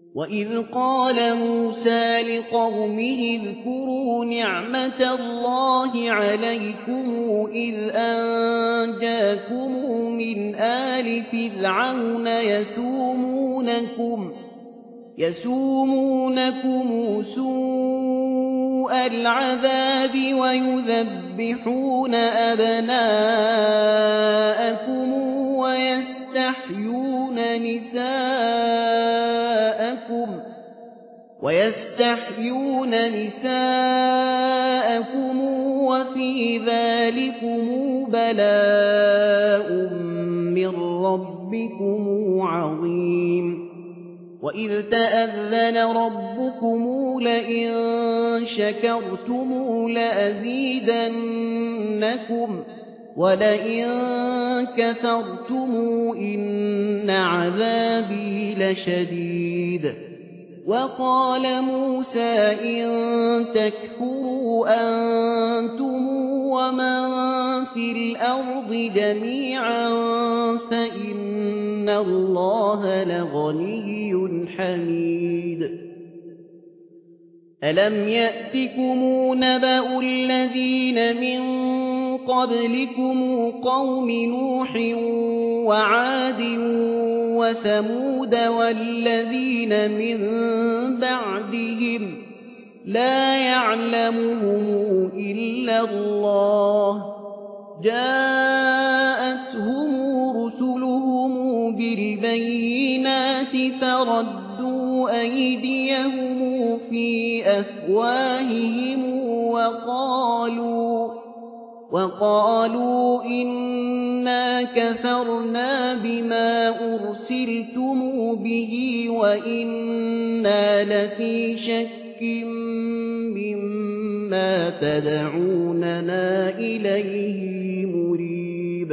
وإذ قال موسى لقومه اذكروا نعمة الله عليكم إذ أنجاكم من آل فرعون يسومونكم سوء العذاب ويذبحون أبناءكم ويستحيون نساءكم وفي ذلكم بلاء من ربكم عظيم وإذ تأذن ربكم لئن شكرتم لأزيدنكم ولئن كفرتم إن عذابي لشديد وقال موسى إن تكفروا أنتم ومن في الأرض جميعا فإن الله لغني حميد ألم يأتكم نبأ الذين من قبلكم قوم نوح وعاد وثمود والذين من بعدهم لا يعلمهم إلا الله جاءتهم رسلهم بالبينات فردوا أيديهم في أفواههم وقالوا إنا كفرنا بما أرسلتم به وإنا لفي شك مما تدعوننا إليه مريب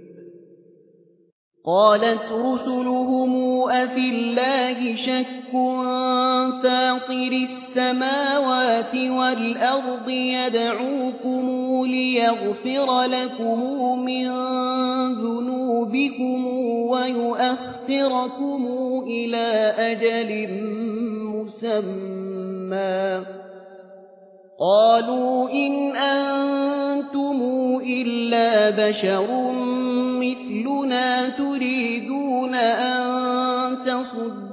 قالت رسلهم أفي الله شك فاطر السماوات والأرض يدعوكم ليغفر لكم من ذنوبكم ويؤخركم إلى أجل مسمى قالوا إن أنتم إلا بشر مثلنا تريدون أن تصدوا